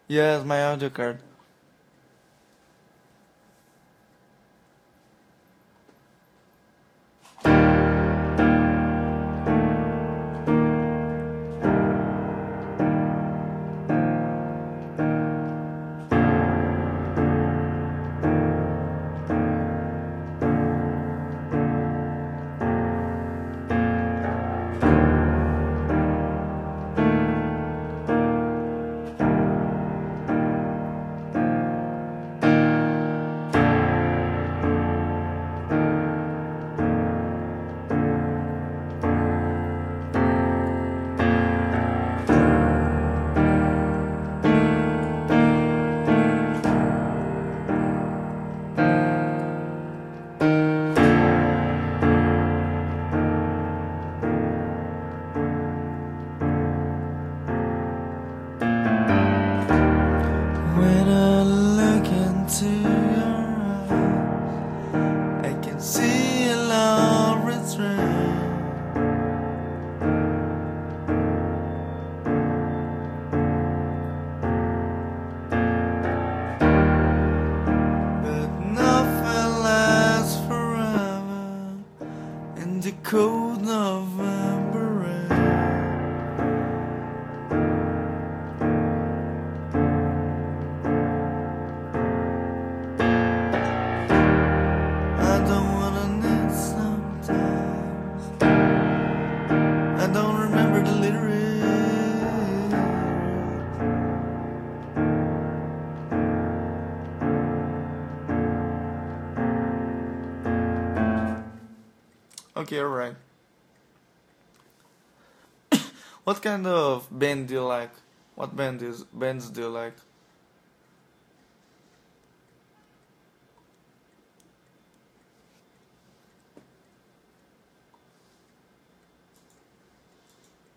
Yes, my audio card. When I look into your eyes, I can see a love restraint. But nothing lasts forever in the cold November rain. I don't wanna need sometimes. I don't remember the lyrics. Okay, alright. What kind of band do you like? What bands do you like?